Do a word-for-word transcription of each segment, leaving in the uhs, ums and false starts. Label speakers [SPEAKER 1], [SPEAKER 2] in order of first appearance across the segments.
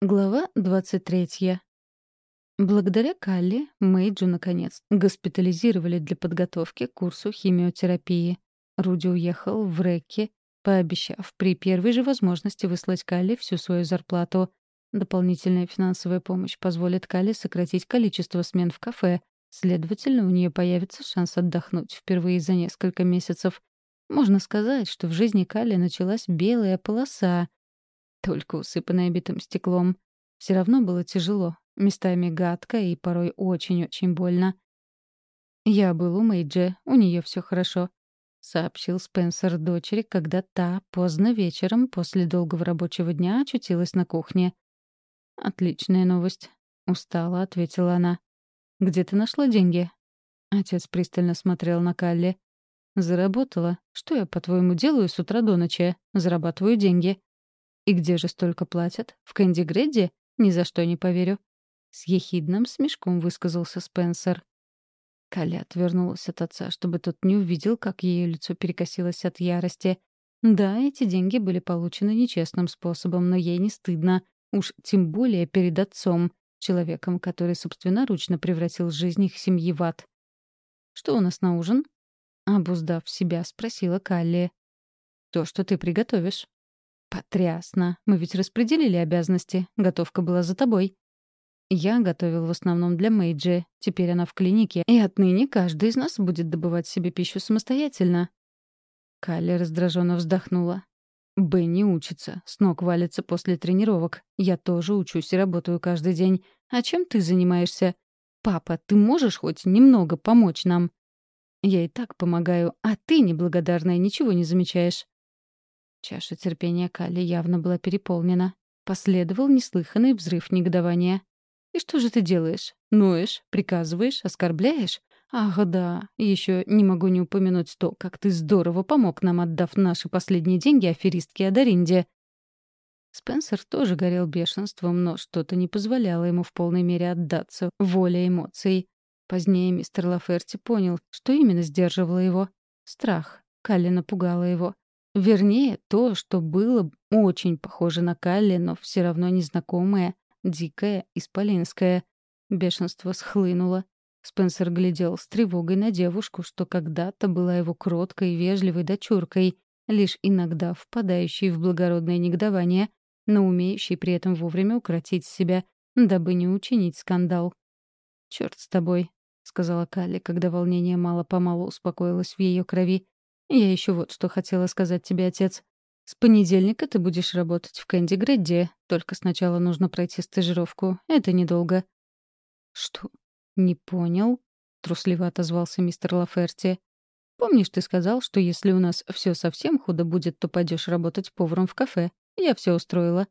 [SPEAKER 1] Глава двадцать третья. Благодаря Калли Мэйджу, наконец, госпитализировали для подготовки к курсу химиотерапии. Руди уехал в Рекки, пообещав при первой же возможности выслать Калли всю свою зарплату. Дополнительная финансовая помощь позволит Калли сократить количество смен в кафе, следовательно, у нее появится шанс отдохнуть впервые за несколько месяцев. Можно сказать, что в жизни Калли началась белая полоса, только усыпанная битым стеклом. Все равно было тяжело, местами гадко и порой очень-очень больно. «Я был у Мэйджи, у нее все хорошо», — сообщил Спенсер дочери, когда та поздно вечером после долгого рабочего дня очутилась на кухне. «Отличная новость», — устало ответила она. «Где ты нашла деньги?» Отец пристально смотрел на Калли. «Заработала. Что я, по-твоему, делаю с утра до ночи? Зарабатываю деньги». «И где же столько платят? В Кэнди Гредди? Ни за что не поверю». С ехидным смешком высказался Спенсер. Калли отвернулась от отца, чтобы тот не увидел, как ее лицо перекосилось от ярости. Да, эти деньги были получены нечестным способом, но ей не стыдно. Уж тем более перед отцом, человеком, который собственноручно превратил жизнь их семьи в ад. «Что у нас на ужин?» Обуздав себя, спросила Калли. «То, что ты приготовишь». «Потрясно. Мы ведь распределили обязанности. Готовка была за тобой». «Я готовил в основном для Мэйджи. Теперь она в клинике, и отныне каждый из нас будет добывать себе пищу самостоятельно». Калли раздраженно вздохнула. «Бенни учится. С ног валится после тренировок. Я тоже учусь и работаю каждый день. А чем ты занимаешься? Папа, ты можешь хоть немного помочь нам?» «Я и так помогаю, а ты, неблагодарная, ничего не замечаешь». Чаша терпения Калли явно была переполнена. Последовал неслыханный взрыв негодования. «И что же ты делаешь? Ноешь? Приказываешь? Оскорбляешь? Ах, да, еще не могу не упомянуть то, как ты здорово помог нам, отдав наши последние деньги аферистке Адаринде». Спенсер тоже горел бешенством, но что-то не позволяло ему в полной мере отдаться воле эмоций. Позднее мистер Лаферти понял, что именно сдерживало его. Страх. Калли напугала его. Вернее, то, что было очень похоже на Калли, но все равно незнакомое, дикое, исполинское. Бешенство схлынуло. Спенсер глядел с тревогой на девушку, что когда-то была его кроткой и вежливой дочуркой, лишь иногда впадающей в благородное негодование, но умеющей при этом вовремя укротить себя, дабы не учинить скандал. «Черт с тобой», — сказала Калли, когда волнение мало-помалу успокоилось в ее крови. «Я еще вот что хотела сказать тебе, отец. С понедельника ты будешь работать в Кэнди Гредди, только сначала нужно пройти стажировку. Это недолго». «Что? Не понял?» — трусливо отозвался мистер Лаферти. «Помнишь, ты сказал, что если у нас все совсем худо будет, то пойдешь работать поваром в кафе? Я все устроила».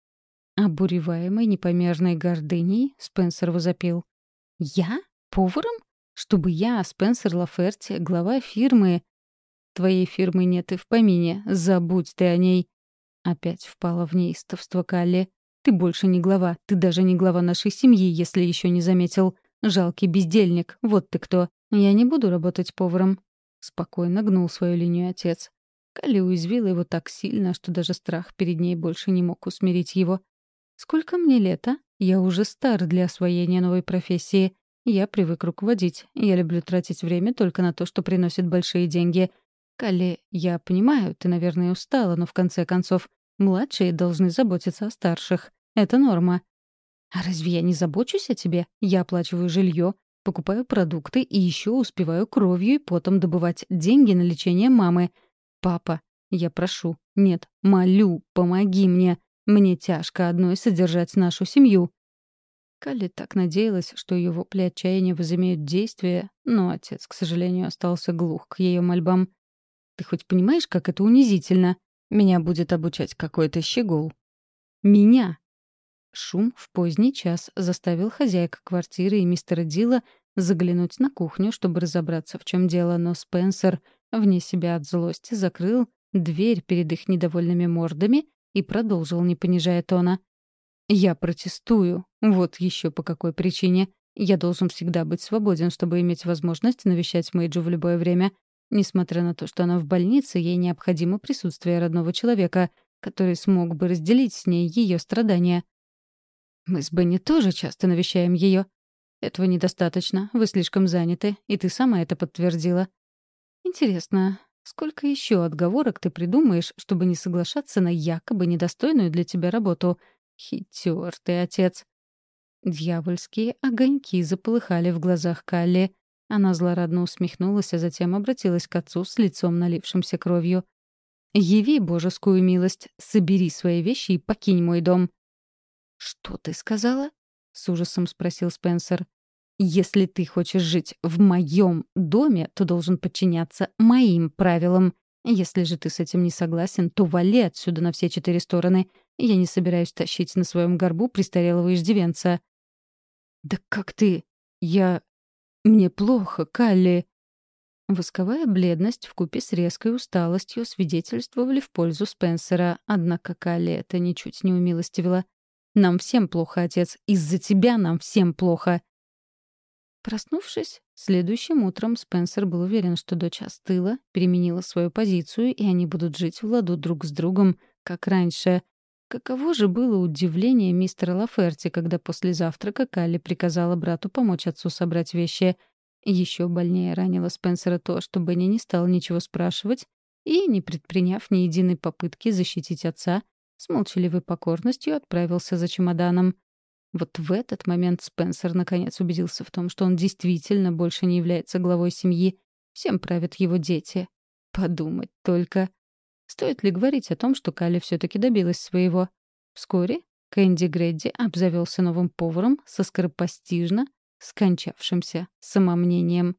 [SPEAKER 1] Обуреваемый непомерной гордыней, Спенсер возопил. «Я? Поваром? Чтобы я, Спенсер Лаферти, глава фирмы...» «Твоей фирмы нет и в помине. Забудь ты о ней». Опять впала в неистовство Калли. «Ты больше не глава. Ты даже не глава нашей семьи, если еще не заметил. Жалкий бездельник. Вот ты кто. Я не буду работать поваром». Спокойно гнул свою линию отец. Калли уязвила его так сильно, что даже страх перед ней больше не мог усмирить его. «Сколько мне лет, а? Я уже стар для освоения новой профессии. Я привык руководить. Я люблю тратить время только на то, что приносит большие деньги. Калли, я понимаю, ты, наверное, устала, но в конце концов, младшие должны заботиться о старших. Это норма». «А разве я не забочусь о тебе? Я оплачиваю жилье, покупаю продукты и еще успеваю кровью и потом добывать деньги на лечение мамы. Папа, я прошу, нет, молю, помоги мне. Мне тяжко одной содержать нашу семью». Калли так надеялась, что ее вопли отчаяния возымеют действие, но отец, к сожалению, остался глух к ее мольбам. «Ты хоть понимаешь, как это унизительно? Меня будет обучать какой-то щегол». «Меня!» Шум в поздний час заставил хозяйка квартиры и мистера Дила заглянуть на кухню, чтобы разобраться, в чем дело, но Спенсер, вне себя от злости, закрыл дверь перед их недовольными мордами и продолжил, не понижая тона. «Я протестую. Вот еще по какой причине. Я должен всегда быть свободен, чтобы иметь возможность навещать Мэйджу в любое время. Несмотря на то, что она в больнице, ей необходимо присутствие родного человека, который смог бы разделить с ней ее страдания». Мы с Бенни тоже часто навещаем ее. Этого недостаточно, вы слишком заняты, и ты сама это подтвердила. Интересно, сколько еще отговорок ты придумаешь, чтобы не соглашаться на якобы недостойную для тебя работу? Хитер ты, отец. Дьявольские огоньки заполыхали в глазах Калли. Она злорадно усмехнулась, а затем обратилась к отцу с лицом, налившимся кровью. «Яви божескую милость, собери свои вещи и покинь мой дом». «Что ты сказала?» — с ужасом спросил Спенсер. «Если ты хочешь жить в моем доме, то должен подчиняться моим правилам. Если же ты с этим не согласен, то вали отсюда на все четыре стороны. Я не собираюсь тащить на своем горбу престарелого иждивенца». «Да как ты? Я... Мне плохо, Калли». Восковая бледность вкупе с резкой усталостью свидетельствовали в пользу Спенсера, однако Калли это ничуть не умилостивила. «Нам всем плохо, отец. Из-за тебя нам всем плохо». Проснувшись, следующим утром Спенсер был уверен, что дочь остыла, переменила свою позицию, и они будут жить в ладу друг с другом, как раньше. Каково же было удивление мистера Лаферти, когда после завтрака Калли приказала брату помочь отцу собрать вещи. Еще больнее ранило Спенсера то, что Бенни не стал ничего спрашивать и, не предприняв ни единой попытки защитить отца, с молчаливой покорностью отправился за чемоданом. Вот в этот момент Спенсер наконец убедился в том, что он действительно больше не является главой семьи. Всем правят его дети. Подумать только. Стоит ли говорить о том, что Калли все-таки добилась своего? Вскоре Кэнди Гредди обзавелся новым поваром со скоропостижно скончавшимся самомнением.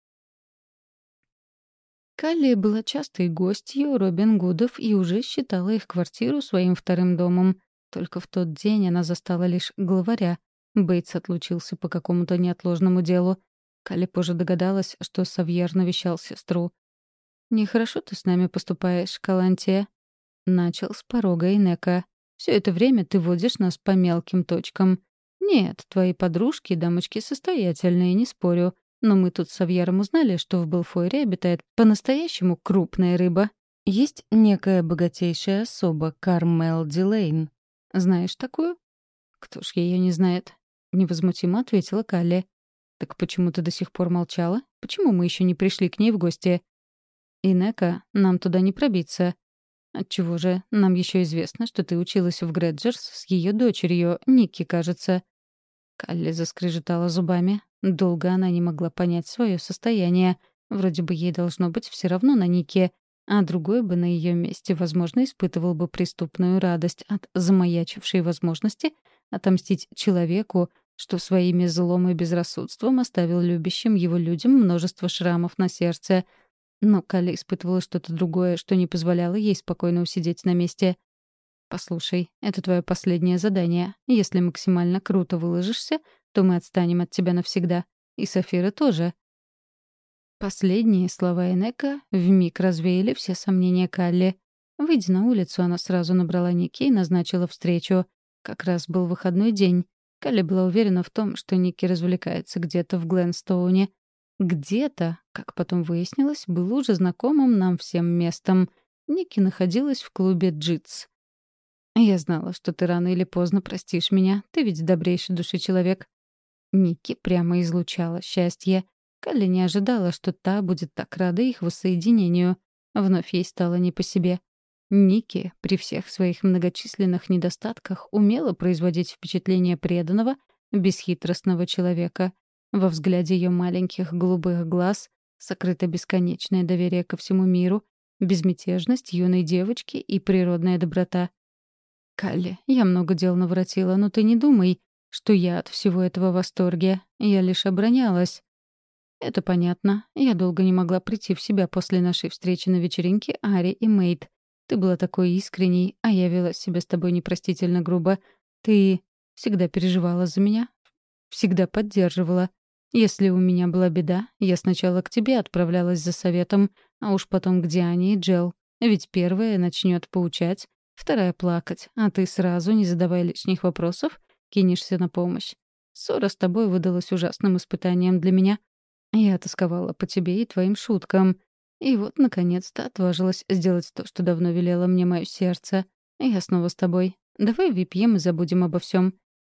[SPEAKER 1] Калли была частой гостью Робин Гудов и уже считала их квартиру своим вторым домом. Только в тот день она застала лишь главаря. Бейтс отлучился по какому-то неотложному делу. Калли позже догадалась, что Савьер навещал сестру. «Нехорошо ты с нами поступаешь, Калантия», — начал с порога Инека. «Все это время ты водишь нас по мелким точкам. Нет, твои подружки — дамочки состоятельные, не спорю. Но мы тут с Савьером узнали, что в Белфойре обитает по-настоящему крупная рыба. Есть некая богатейшая особа, Кармел Дилейн. Знаешь такую?» «Кто ж ее не знает?» — невозмутимо ответила Калли. «Так почему ты до сих пор молчала? Почему мы еще не пришли к ней в гости?» «Инека, нам туда не пробиться». «Отчего же? Нам еще известно, что ты училась в Грэджерс с ее дочерью, Никки, кажется». Калли заскрежетала зубами. Долго она не могла понять свое состояние. Вроде бы ей должно быть все равно на Нике, а другой бы на ее месте, возможно, испытывал бы преступную радость от замаячившей возможности отомстить человеку, что своими злом и безрассудством оставил любящим его людям множество шрамов на сердце. Но Калли испытывала что-то другое, что не позволяло ей спокойно усидеть на месте. «Послушай, это твое последнее задание. Если максимально круто выложишься, то мы отстанем от тебя навсегда. И Сафира тоже». Последние слова Энека вмиг развеяли все сомнения Калли. Выйдя на улицу, она сразу набрала Ники и назначила встречу. Как раз был выходной день. Калли была уверена в том, что Ники развлекается где-то в Гленстоуне. Где-то, как потом выяснилось, было уже знакомым нам всем местом. Ники находилась в клубе «Джитс». «Я знала, что ты рано или поздно простишь меня. Ты ведь добрейший души человек». Ники прямо излучала счастье. Калли не ожидала, что та будет так рада их воссоединению. Вновь ей стало не по себе. Ники при всех своих многочисленных недостатках умела производить впечатление преданного, бесхитростного человека. Во взгляде ее маленьких голубых глаз сокрыто бесконечное доверие ко всему миру, безмятежность юной девочки и природная доброта. «Калли, я много дел наворотила, но ты не думай, что я от всего этого в восторге. Я лишь оборонялась». «Это понятно. Я долго не могла прийти в себя после нашей встречи на вечеринке Ари и Мэйд. Ты была такой искренней, а я вела себя с тобой непростительно грубо. Ты всегда переживала за меня, всегда поддерживала. Если у меня была беда, я сначала к тебе отправлялась за советом, а уж потом к Диане и Джел. Ведь первая начнет поучать, вторая — плакать, а ты сразу, не задавая лишних вопросов, кинешься на помощь. Ссора с тобой выдалась ужасным испытанием для меня. Я тосковала по тебе и твоим шуткам. И вот, наконец-то, отважилась сделать то, что давно велело мне мое сердце. Я снова с тобой. Давай выпьем и забудем обо всем.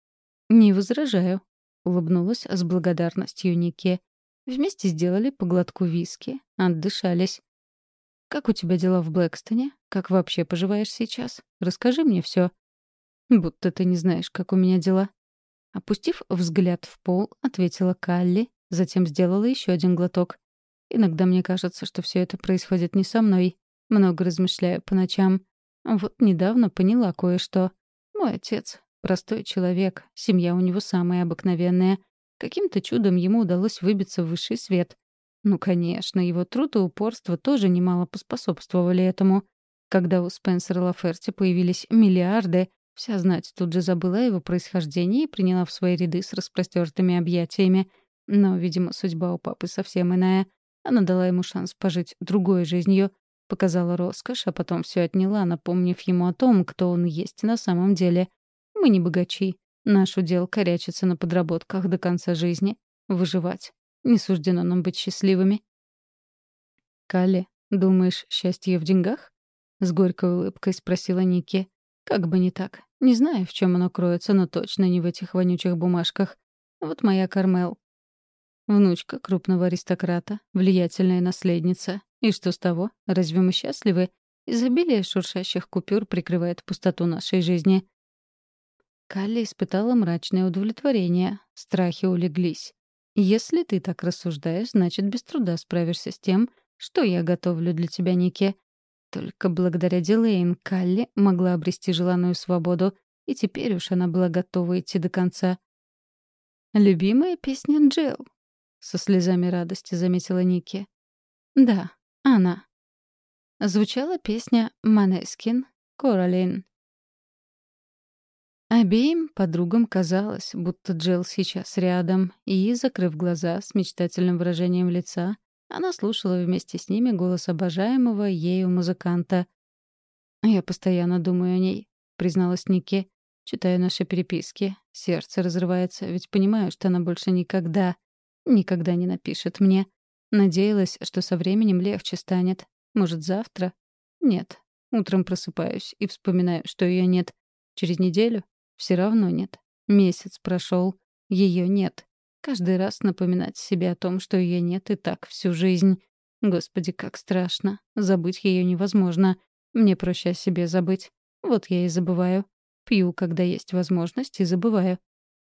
[SPEAKER 1] «Не возражаю», — улыбнулась с благодарностью Ники. Вместе сделали по глотку виски, отдышались. «Как у тебя дела в Блэкстоне? Как вообще поживаешь сейчас? Расскажи мне все. «Будто ты не знаешь, как у меня дела». Опустив взгляд в пол, ответила Калли, затем сделала еще один глоток. «Иногда мне кажется, что все это происходит не со мной. Много размышляю по ночам. Вот недавно поняла кое-что. Мой отец — простой человек, семья у него самая обыкновенная. Каким-то чудом ему удалось выбиться в высший свет. Ну, конечно, его труд и упорство тоже немало поспособствовали этому. Когда у Спенсера Лаферти появились миллиарды, вся знать тут же забыла о его происхождении и приняла в свои ряды с распростертыми объятиями. Но, видимо, судьба у папы совсем иная. Она дала ему шанс пожить другой жизнью, показала роскошь, а потом все отняла, напомнив ему о том, кто он есть на самом деле. Мы не богачи. Наш удел корячиться на подработках до конца жизни. Выживать. Не суждено нам быть счастливыми. «Калли, думаешь, счастье в деньгах?» — с горькой улыбкой спросила Ники. «Как бы не так. Не знаю, в чем оно кроется, но точно не в этих вонючих бумажках. Вот моя Кармел. Внучка крупного аристократа, влиятельная наследница. И что с того? Разве мы счастливы? Изобилие шуршащих купюр прикрывает пустоту нашей жизни». Калли испытала мрачное удовлетворение. Страхи улеглись. «Если ты так рассуждаешь, значит, без труда справишься с тем, что я готовлю для тебя, Ники. Только благодаря Дилейн Калли могла обрести желанную свободу, и теперь уж она была готова идти до конца». «Любимая песня Джилл», — со слезами радости заметила Ники. «Да, она». Звучала песня «Манескин», «Коралин». Обеим подругам казалось, будто Джилл сейчас рядом, и, закрыв глаза с мечтательным выражением лица, она слушала вместе с ними голос обожаемого ею музыканта. «Я постоянно думаю о ней», — призналась Ники. «Читаю наши переписки. Сердце разрывается, ведь понимаю, что она больше никогда, никогда не напишет мне. Надеялась, что со временем легче станет. Может, завтра? Нет. Утром просыпаюсь и вспоминаю, что ее нет. Через неделю? Все равно нет. Месяц прошел. Ее нет. Каждый раз напоминать себе о том, что ее нет, и так всю жизнь. Господи, как страшно. Забыть ее невозможно. Мне проще о себе забыть. Вот я и забываю. Пью, когда есть возможность, и забываю.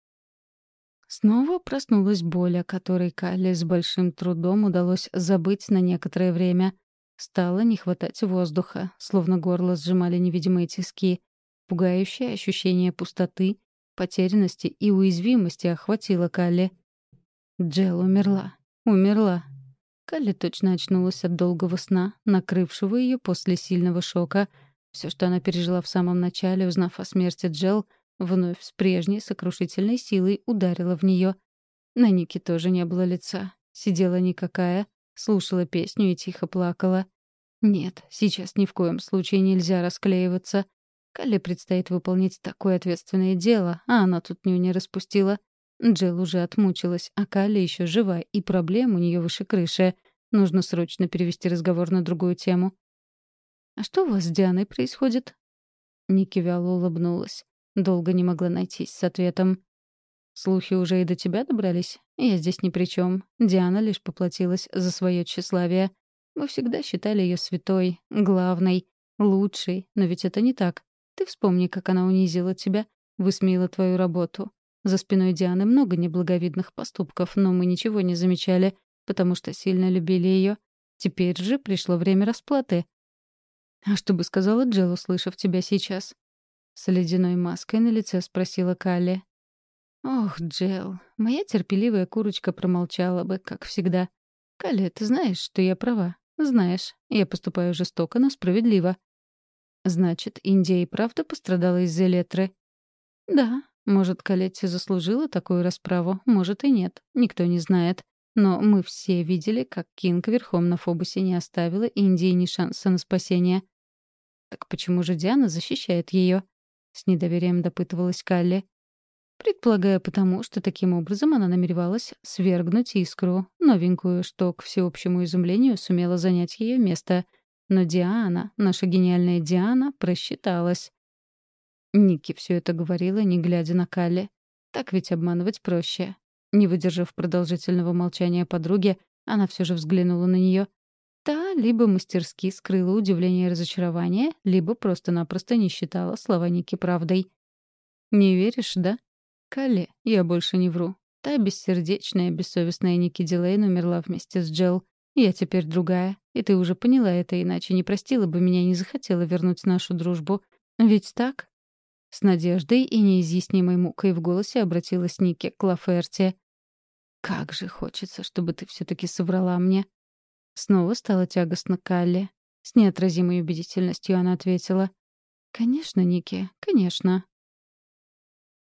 [SPEAKER 1] Снова проснулась боль, о которой Калли с большим трудом удалось забыть на некоторое время. Стало не хватать воздуха, словно горло сжимали невидимые тиски. Пугающее ощущение пустоты, потерянности и уязвимости охватило Калли. Джилл умерла. Умерла. Калли точно очнулась от долгого сна, накрывшего ее после сильного шока. Все, что она пережила в самом начале, узнав о смерти Джилл, вновь с прежней сокрушительной силой ударила в нее. На Нике тоже не было лица. Сидела никакая, слушала песню и тихо плакала. Нет, сейчас ни в коем случае нельзя расклеиваться. Калле предстоит выполнить такое ответственное дело, а она тут нюни не распустила. Джилл уже отмучилась, а Калли еще жива, и проблем у нее выше крыши. Нужно срочно перевести разговор на другую тему. «А что у вас с Дианой происходит?» Ники вяло улыбнулась. Долго не могла найтись с ответом. «Слухи уже и до тебя добрались? Я здесь ни при чем. Диана лишь поплатилась за свое тщеславие. Мы всегда считали ее святой, главной, лучшей, но ведь это не так. Ты вспомни, как она унизила тебя, высмеяла твою работу. За спиной Дианы много неблаговидных поступков, но мы ничего не замечали, потому что сильно любили ее. Теперь же пришло время расплаты». «А что бы сказала Джилл, услышав тебя сейчас?» С ледяной маской на лице спросила Калли. «Ох, Джилл, моя терпеливая курочка промолчала бы, как всегда. Калли, ты знаешь, что я права. Знаешь, я поступаю жестоко, но справедливо». «Значит, Индия и правда пострадала из-за Элетры?» «Да, может, Калетти заслужила такую расправу, может и нет, никто не знает. Но мы все видели, как Кинг верхом на Фобусе не оставила Индии ни шанса на спасение». «Так почему же Диана защищает ее?» — с недоверием допытывалась Калли. «Предполагаю, потому что таким образом она намеревалась свергнуть Искру, новенькую, что, к всеобщему изумлению, сумела занять ее место. Но Диана, наша гениальная Диана, просчиталась». Ники все это говорила, не глядя на Калли. Так ведь обманывать проще. Не выдержав продолжительного молчания подруги, она все же взглянула на нее. Та либо мастерски скрыла удивление и разочарование, либо просто-напросто не считала слова Ники правдой. «Не веришь, да?» «Калли, я больше не вру. Та бессердечная, бессовестная Ники Дилейн умерла вместе с Джел. Я теперь другая. И ты уже поняла это, иначе не простила бы меня и не захотела вернуть нашу дружбу. Ведь так?» С надеждой и неизъяснимой мукой в голосе обратилась Ники к Лаферте. «Как же хочется, чтобы ты все-таки соврала мне». Снова стало тягостно Калли. С неотразимой убедительностью она ответила. «Конечно, Ники, конечно.